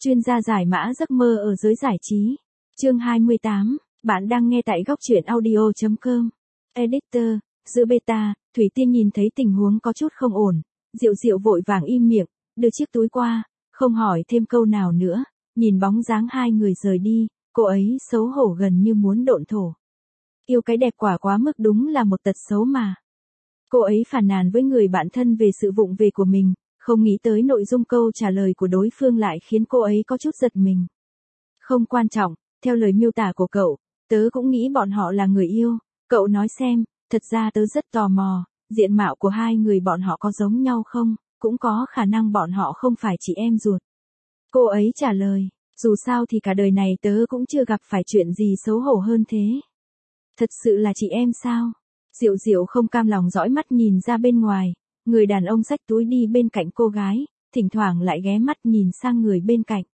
Chuyên gia giải mã giấc mơ ở giới giải trí. Chương 28, bạn đang nghe tại góc truyện audio.com. Editor, giữa beta, Thủy Tiên nhìn thấy tình huống có chút không ổn. Diệu Diệu vội vàng im miệng, đưa chiếc túi qua, không hỏi thêm câu nào nữa. Nhìn bóng dáng hai người rời đi, cô ấy xấu hổ gần như muốn độn thổ. Yêu cái đẹp quá mức đúng là một tật xấu mà. Cô ấy phàn nàn với người bạn thân về sự vụng về của mình, không nghĩ tới nội dung câu trả lời của đối phương lại khiến cô ấy có chút giật mình. Không quan trọng, theo lời miêu tả của cậu, tớ cũng nghĩ bọn họ là người yêu. Cậu nói xem, thật ra tớ rất tò mò, diện mạo của hai người bọn họ có giống nhau không, cũng có khả năng bọn họ không phải chị em ruột. Cô ấy trả lời, dù sao thì cả đời này tớ cũng chưa gặp phải chuyện gì xấu hổ hơn thế. Thật sự là chị em sao? Diệu Diệu không cam lòng dõi mắt nhìn ra bên ngoài, người đàn ông xách túi đi bên cạnh cô gái, thỉnh thoảng lại ghé mắt nhìn sang người bên cạnh.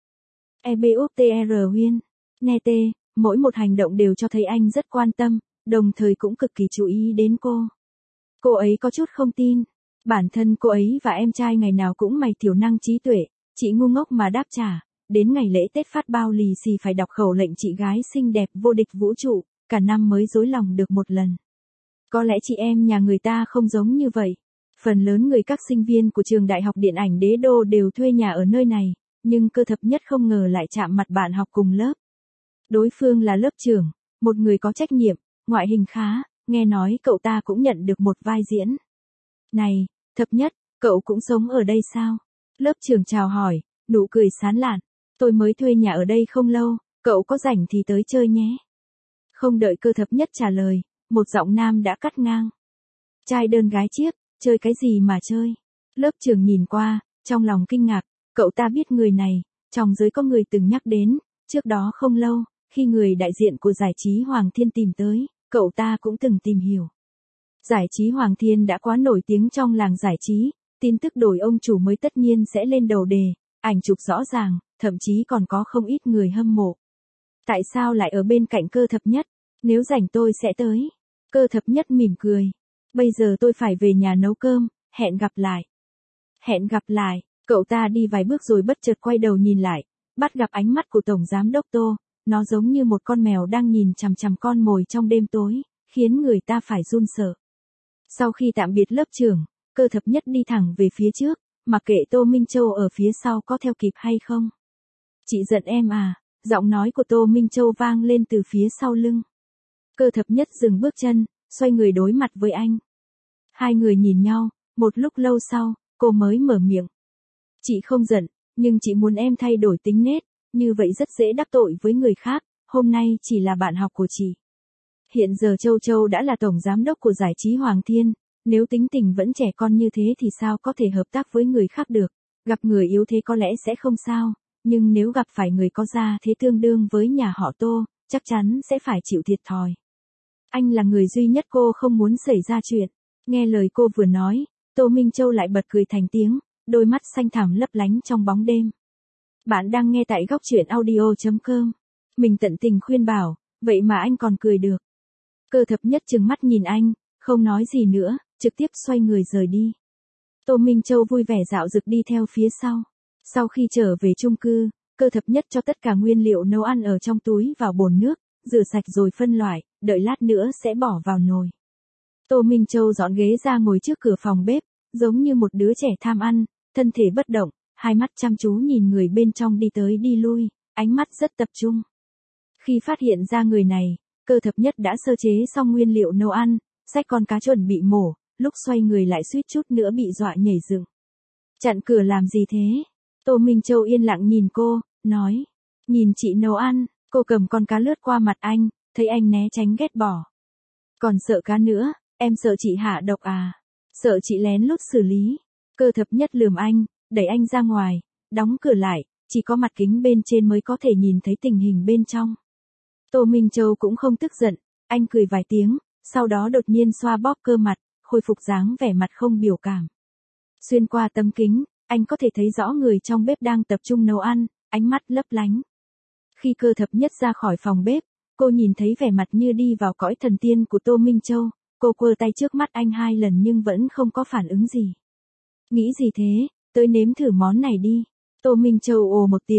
EBUTR Huyên, Nete, mỗi một hành động đều cho thấy anh rất quan tâm, đồng thời cũng cực kỳ chú ý đến cô. Cô ấy có chút không tin, bản thân cô ấy và em trai ngày nào cũng mày thiểu năng trí tuệ, chị ngu ngốc mà đáp trả, đến ngày lễ Tết phát bao lì xì phải đọc khẩu lệnh chị gái xinh đẹp vô địch vũ trụ, cả năm mới dối lòng được một lần. Có lẽ chị em nhà người ta không giống như vậy. Phần lớn người các sinh viên của trường Đại học Điện ảnh Đế Đô đều thuê nhà ở nơi này, nhưng Cơ Thập Nhất không ngờ lại chạm mặt bạn học cùng lớp. Đối phương là lớp trưởng, một người có trách nhiệm, ngoại hình khá, nghe nói cậu ta cũng nhận được một vai diễn. Này, Thập Nhất, cậu cũng sống ở đây sao? Lớp trưởng chào hỏi, nụ cười sán lạn. Tôi mới thuê nhà ở đây không lâu, cậu có rảnh thì tới chơi nhé. Không đợi Cơ Thập Nhất trả lời, một giọng nam đã cắt ngang. Trai đơn gái chiếc, chơi cái gì mà chơi? Lớp trưởng nhìn qua, trong lòng kinh ngạc, cậu ta biết người này, trong giới có người từng nhắc đến, trước đó không lâu, khi người đại diện của giải trí Hoàng Thiên tìm tới, cậu ta cũng từng tìm hiểu. Giải trí Hoàng Thiên đã quá nổi tiếng trong làng giải trí, tin tức đổi ông chủ mới tất nhiên sẽ lên đầu đề, ảnh chụp rõ ràng, thậm chí còn có không ít người hâm mộ. Tại sao lại ở bên cạnh Cơ Thập Nhất? Nếu rảnh tôi sẽ tới. Cơ Thập Nhất mỉm cười. Bây giờ tôi phải về nhà nấu cơm, hẹn gặp lại. Hẹn gặp lại, cậu ta đi vài bước rồi bất chợt quay đầu nhìn lại, bắt gặp ánh mắt của Tổng Giám Đốc Tô, nó giống như một con mèo đang nhìn chằm chằm con mồi trong đêm tối, khiến người ta phải run sợ. Sau khi tạm biệt lớp trưởng, Cơ Thập Nhất đi thẳng về phía trước, mặc kệ Tô Minh Châu ở phía sau có theo kịp hay không. Chị giận em à, giọng nói của Tô Minh Châu vang lên từ phía sau lưng. Cơ Thập Nhất dừng bước chân, xoay người đối mặt với anh. Hai người nhìn nhau, một lúc lâu sau, cô mới mở miệng. Chị không giận, nhưng chị muốn em thay đổi tính nết, như vậy rất dễ đắc tội với người khác, hôm nay chỉ là bạn học của chị. Hiện giờ Châu Châu đã là tổng giám đốc của giải trí Hoàng Thiên, nếu tính tình vẫn trẻ con như thế thì sao có thể hợp tác với người khác được, gặp người yếu thế có lẽ sẽ không sao, nhưng nếu gặp phải người có gia thế tương đương với nhà họ Tô, chắc chắn sẽ phải chịu thiệt thòi. Anh là người duy nhất cô không muốn xảy ra chuyện. Nghe lời cô vừa nói, Tô Minh Châu lại bật cười thành tiếng, đôi mắt xanh thẳm lấp lánh trong bóng đêm. Bạn đang nghe tại góc truyện audio.com. Mình tận tình khuyên bảo, vậy mà anh còn cười được. Cơ Thập Nhất trừng mắt nhìn anh, không nói gì nữa, trực tiếp xoay người rời đi. Tô Minh Châu vui vẻ dạo dực đi theo phía sau. Sau khi trở về chung cư, Cơ Thập Nhất cho tất cả nguyên liệu nấu ăn ở trong túi vào bồn nước, rửa sạch rồi phân loại, đợi lát nữa sẽ bỏ vào nồi. Tô Minh Châu dọn ghế ra ngồi trước cửa phòng bếp, giống như một đứa trẻ tham ăn, thân thể bất động, hai mắt chăm chú nhìn người bên trong đi tới đi lui, ánh mắt rất tập trung. Khi phát hiện ra người này, Cơ Thập Nhất đã sơ chế xong nguyên liệu nấu ăn, xách con cá chuẩn bị mổ, lúc xoay người lại suýt chút nữa bị dọa nhảy dựng. Chặn cửa làm gì thế? Tô Minh Châu yên lặng nhìn cô, nói. Nhìn chị nấu ăn, cô cầm con cá lướt qua mặt anh, thấy anh né tránh ghét bỏ. Còn sợ cá nữa, em sợ chị hạ độc à? Sợ chị lén lút xử lý. Cơ Thập Nhất lườm anh, đẩy anh ra ngoài, đóng cửa lại, chỉ có mặt kính bên trên mới có thể nhìn thấy tình hình bên trong. Tô Minh Châu cũng không tức giận, anh cười vài tiếng, sau đó đột nhiên xoa bóp cơ mặt, khôi phục dáng vẻ mặt không biểu cảm. Xuyên qua tấm kính, anh có thể thấy rõ người trong bếp đang tập trung nấu ăn, ánh mắt lấp lánh. Khi Cơ Thập Nhất ra khỏi phòng bếp, cô nhìn thấy vẻ mặt như đi vào cõi thần tiên của Tô Minh Châu, cô quơ tay trước mắt anh 2 lần nhưng vẫn không có phản ứng gì. Nghĩ gì thế, tới nếm thử món này đi. Tô Minh Châu ồ một tiếng,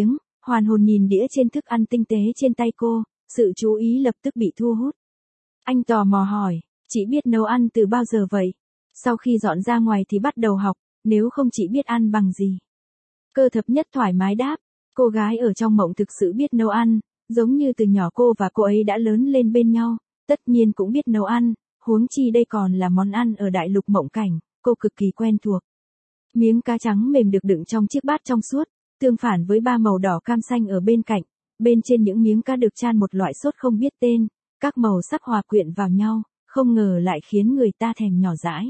hoàn hồn nhìn đĩa trên thức ăn tinh tế trên tay cô, sự chú ý lập tức bị thu hút. Anh tò mò hỏi, chị biết nấu ăn từ bao giờ vậy? Sau khi dọn ra ngoài thì bắt đầu học, nếu không chị biết ăn bằng gì? Cơ thập nhất thoải mái đáp, cô gái ở trong mộng thực sự biết nấu ăn, giống như từ nhỏ cô và cô ấy đã lớn lên bên nhau, tất nhiên cũng biết nấu ăn, huống chi đây còn là món ăn ở đại lục mộng cảnh, cô cực kỳ quen thuộc. Miếng cá trắng mềm được đựng trong chiếc bát trong suốt, tương phản với ba màu đỏ cam xanh ở bên cạnh, bên trên những miếng cá được chan một loại sốt không biết tên, các màu sắc hòa quyện vào nhau, không ngờ lại khiến người ta thèm nhỏ dãi.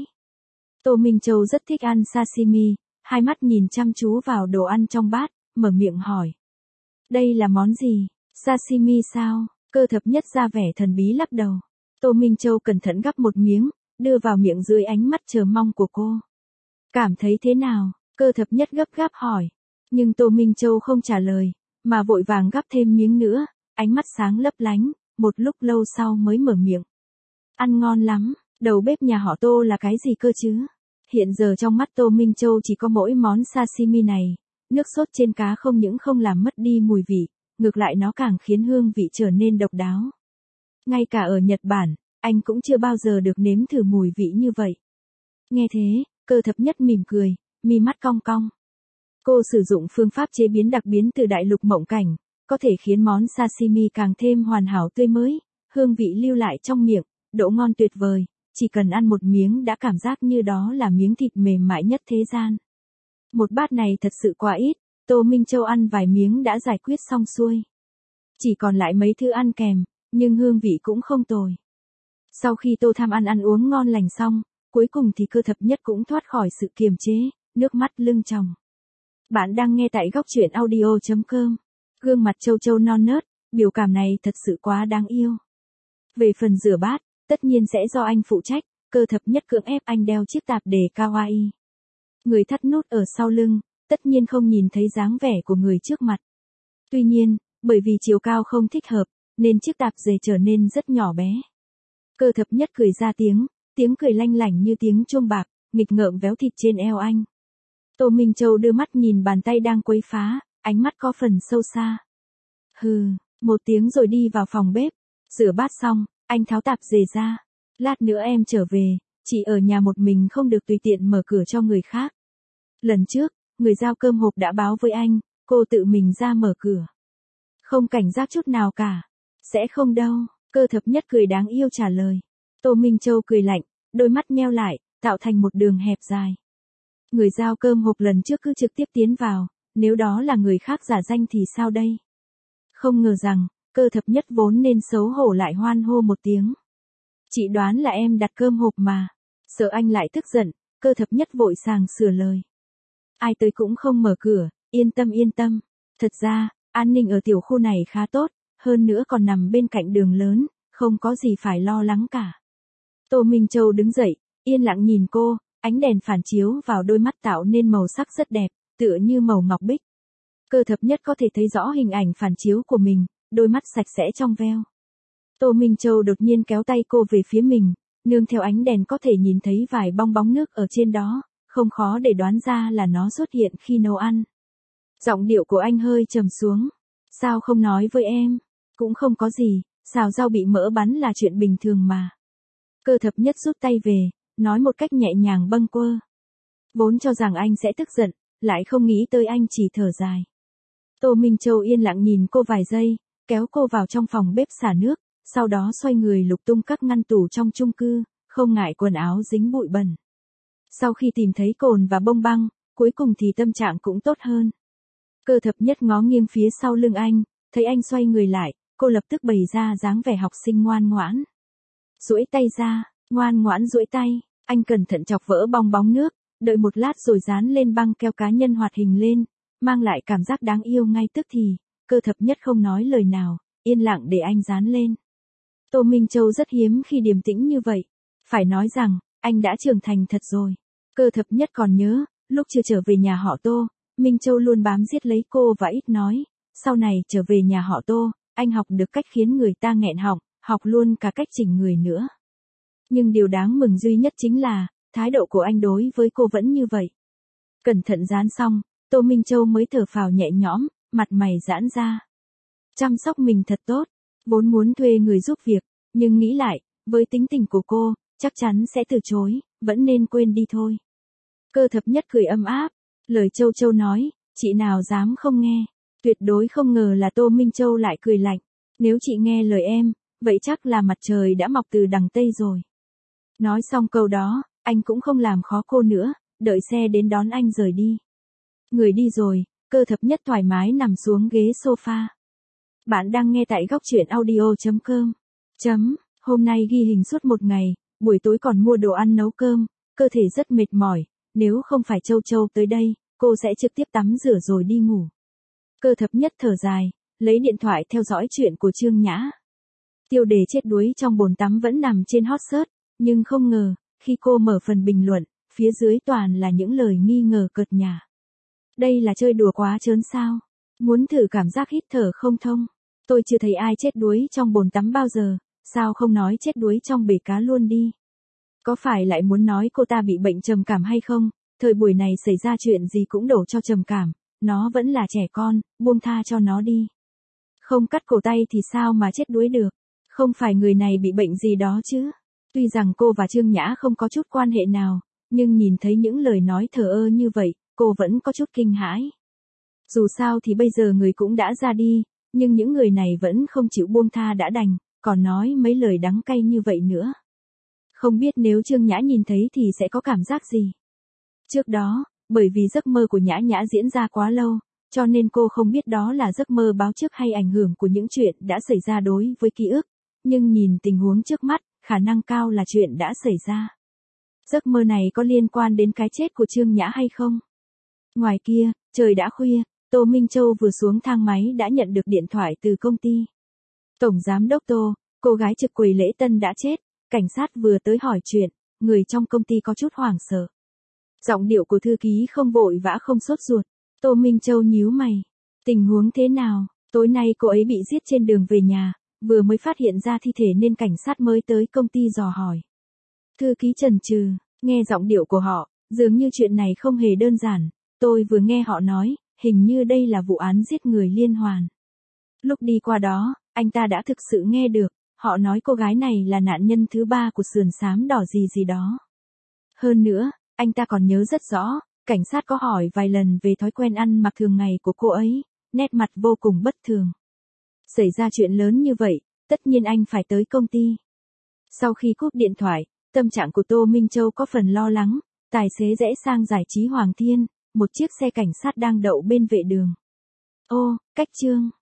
Tô Minh Châu rất thích ăn sashimi, hai mắt nhìn chăm chú vào đồ ăn trong bát, mở miệng hỏi. Đây là món gì? Sashimi sao? Cơ thập nhất ra vẻ thần bí lắc đầu. Tô Minh Châu cẩn thận gắp một miếng, đưa vào miệng dưới ánh mắt chờ mong của cô. Cảm thấy thế nào? Cơ thập nhất gấp gáp hỏi. Nhưng Tô Minh Châu không trả lời, mà vội vàng gắp thêm miếng nữa, ánh mắt sáng lấp lánh, một lúc lâu sau mới mở miệng. Ăn ngon lắm, đầu bếp nhà họ Tô là cái gì cơ chứ? Hiện giờ trong mắt Tô Minh Châu chỉ có mỗi món sashimi này, nước sốt trên cá không những không làm mất đi mùi vị, ngược lại nó càng khiến hương vị trở nên độc đáo. Ngay cả ở Nhật Bản, anh cũng chưa bao giờ được nếm thử mùi vị như vậy. Nghe thế, cơ thập nhất mỉm cười, mi mắt cong cong. Cô sử dụng phương pháp chế biến đặc biến từ đại lục mộng cảnh, có thể khiến món sashimi càng thêm hoàn hảo tươi mới, hương vị lưu lại trong miệng, độ ngon tuyệt vời, chỉ cần ăn một miếng đã cảm giác như đó là miếng thịt mềm mại nhất thế gian. Một bát này thật sự quá ít, Tô Minh Châu ăn vài miếng đã giải quyết xong xuôi. Chỉ còn lại mấy thứ ăn kèm, nhưng hương vị cũng không tồi. Sau khi Tô tham ăn uống ngon lành xong, cuối cùng thì cơ thập nhất cũng thoát khỏi sự kiềm chế, nước mắt lưng tròng. Bạn đang nghe tại góc truyện audio.com. Gương mặt Châu Châu non nớt, biểu cảm này thật sự quá đáng yêu. Về phần rửa bát, tất nhiên sẽ do anh phụ trách, cơ thập nhất cưỡng ép anh đeo chiếc tạp dề kawaii. Người thắt nút ở sau lưng, tất nhiên không nhìn thấy dáng vẻ của người trước mặt. Tuy nhiên, bởi vì chiều cao không thích hợp, nên chiếc tạp dề trở nên rất nhỏ bé. Cơ thập nhất cười ra tiếng cười lanh lảnh như tiếng chuông bạc, nghịch ngợm véo thịt trên eo anh. Tô Minh Châu đưa mắt nhìn bàn tay đang quấy phá, ánh mắt có phần sâu xa. Hừ, một tiếng rồi đi vào phòng bếp, rửa bát xong, anh tháo tạp dề ra. Lát nữa em trở về, chị ở nhà một mình không được tùy tiện mở cửa cho người khác. Lần trước, người giao cơm hộp đã báo với anh, cô tự mình ra mở cửa. Không cảnh giác chút nào cả. Sẽ không đâu, cơ thập nhất cười đáng yêu trả lời. Tô Minh Châu cười lạnh, đôi mắt nheo lại, tạo thành một đường hẹp dài. Người giao cơm hộp lần trước cứ trực tiếp tiến vào, nếu đó là người khác giả danh thì sao đây? Không ngờ rằng, cơ thập nhất vốn nên xấu hổ lại hoan hô một tiếng. Chị đoán là em đặt cơm hộp mà. Sợ anh lại tức giận, cơ thập nhất vội sàng sửa lời. Ai tới cũng không mở cửa, yên tâm. Thật ra, an ninh ở tiểu khu này khá tốt, hơn nữa còn nằm bên cạnh đường lớn, không có gì phải lo lắng cả. Tô Minh Châu đứng dậy, yên lặng nhìn cô, ánh đèn phản chiếu vào đôi mắt tạo nên màu sắc rất đẹp, tựa như màu ngọc bích. Cơ thập nhất có thể thấy rõ hình ảnh phản chiếu của mình, đôi mắt sạch sẽ trong veo. Tô Minh Châu đột nhiên kéo tay cô về phía mình, nương theo ánh đèn có thể nhìn thấy vài bong bóng nước ở trên đó, không khó để đoán ra là nó xuất hiện khi nấu ăn. Giọng điệu của anh hơi trầm xuống. Sao không nói với em? Cũng không có gì, xào rau bị mỡ bắn là chuyện bình thường mà. Cơ thập nhất rút tay về, nói một cách nhẹ nhàng bâng quơ. Vốn cho rằng anh sẽ tức giận, lại không nghĩ tới anh chỉ thở dài. Tô Minh Châu yên lặng nhìn cô vài giây, kéo cô vào trong phòng bếp xả nước, sau đó xoay người lục tung các ngăn tủ trong chung cư, không ngại quần áo dính bụi bẩn. Sau khi tìm thấy cồn và bông băng, cuối cùng thì tâm trạng cũng tốt hơn. Cơ thập nhất ngó nghiêng phía sau lưng anh, thấy anh xoay người lại, cô lập tức bày ra dáng vẻ học sinh ngoan ngoãn. Duỗi tay ra, ngoan ngoãn duỗi tay, anh cẩn thận chọc vỡ bong bóng nước, đợi một lát rồi dán lên băng keo cá nhân hoạt hình lên, mang lại cảm giác đáng yêu ngay tức thì. Cơ thập nhất không nói lời nào, yên lặng để anh dán lên. Tô Minh Châu rất hiếm khi điềm tĩnh như vậy. Phải nói rằng, anh đã trưởng thành thật rồi. Cơ thập nhất còn nhớ, lúc chưa trở về nhà họ Tô, Minh Châu luôn bám giết lấy cô và ít nói. Sau này trở về nhà họ Tô, anh học được cách khiến người ta nghẹn họng, học luôn cả cách chỉnh người nữa. Nhưng điều đáng mừng duy nhất chính là, thái độ của anh đối với cô vẫn như vậy. Cẩn thận dán xong, Tô Minh Châu mới thở phào nhẹ nhõm, mặt mày giãn ra. Chăm sóc mình thật tốt, vốn muốn thuê người giúp việc, nhưng nghĩ lại, với tính tình của cô, chắc chắn sẽ từ chối, vẫn nên quên đi thôi. Cơ thập nhất cười ấm áp, lời Châu Châu nói, chị nào dám không nghe, tuyệt đối không ngờ là Tô Minh Châu lại cười lạnh, nếu chị nghe lời em, vậy chắc là mặt trời đã mọc từ đằng Tây rồi. Nói xong câu đó, anh cũng không làm khó cô nữa, đợi xe đến đón anh rời đi. Người đi rồi, Cơ thập nhất thoải mái nằm xuống ghế sofa. Bạn đang nghe tại góc truyện audio.com. Hôm nay ghi hình suốt một ngày, buổi tối còn mua đồ ăn nấu cơm, cơ thể rất mệt mỏi, nếu không phải Châu Châu tới đây, cô sẽ trực tiếp tắm rửa rồi đi ngủ. Cơ thập nhất thở dài, lấy điện thoại theo dõi chuyện của Trương Nhã. Tiêu đề chết đuối trong bồn tắm vẫn nằm trên hot search, nhưng không ngờ, khi cô mở phần bình luận, phía dưới toàn là những lời nghi ngờ cợt nhả. Đây là chơi đùa quá trớn sao? Muốn thử cảm giác hít thở không thông? Tôi chưa thấy ai chết đuối trong bồn tắm bao giờ, sao không nói chết đuối trong bể cá luôn đi? Có phải lại muốn nói cô ta bị bệnh trầm cảm hay không? Thời buổi này xảy ra chuyện gì cũng đổ cho trầm cảm, nó vẫn là trẻ con, buông tha cho nó đi. Không cắt cổ tay thì sao mà chết đuối được? Không phải người này bị bệnh gì đó chứ? Tuy rằng cô và Trương Nhã không có chút quan hệ nào, nhưng nhìn thấy những lời nói thờ ơ như vậy, cô vẫn có chút kinh hãi. Dù sao thì bây giờ người cũng đã ra đi, nhưng những người này vẫn không chịu buông tha đã đành, còn nói mấy lời đắng cay như vậy nữa. Không biết nếu Trương Nhã nhìn thấy thì sẽ có cảm giác gì. Trước đó, bởi vì giấc mơ của Nhã Nhã diễn ra quá lâu, cho nên cô không biết đó là giấc mơ báo trước hay ảnh hưởng của những chuyện đã xảy ra đối với ký ức, nhưng nhìn tình huống trước mắt, khả năng cao là chuyện đã xảy ra. Giấc mơ này có liên quan đến cái chết của Trương Nhã hay không? Ngoài kia, trời đã khuya, Tô Minh Châu vừa xuống thang máy đã nhận được điện thoại từ công ty. Tổng giám đốc Tô, cô gái trực quầy lễ tân đã chết, cảnh sát vừa tới hỏi chuyện, người trong công ty có chút hoảng sợ. Giọng điệu của thư ký không vội vã không sốt ruột. Tô Minh Châu nhíu mày. Tình huống thế nào? Tối nay cô ấy bị giết trên đường về nhà, vừa mới phát hiện ra thi thể nên cảnh sát mới tới công ty dò hỏi. Thư ký chần chừ, nghe giọng điệu của họ, dường như chuyện này không hề đơn giản. Tôi vừa nghe họ nói, hình như đây là vụ án giết người liên hoàn. Lúc đi qua đó, anh ta đã thực sự nghe được, họ nói cô gái này là nạn nhân thứ 3 của sườn xám đỏ gì gì đó. Hơn nữa, anh ta còn nhớ rất rõ, cảnh sát có hỏi vài lần về thói quen ăn mặc thường ngày của cô ấy, nét mặt vô cùng bất thường. Xảy ra chuyện lớn như vậy, tất nhiên anh phải tới công ty. Sau khi cúp điện thoại, tâm trạng của Tô Minh Châu có phần lo lắng, tài xế rẽ sang giải trí Hoàng Thiên, một chiếc xe cảnh sát đang đậu bên vệ đường. Ô, cách Trương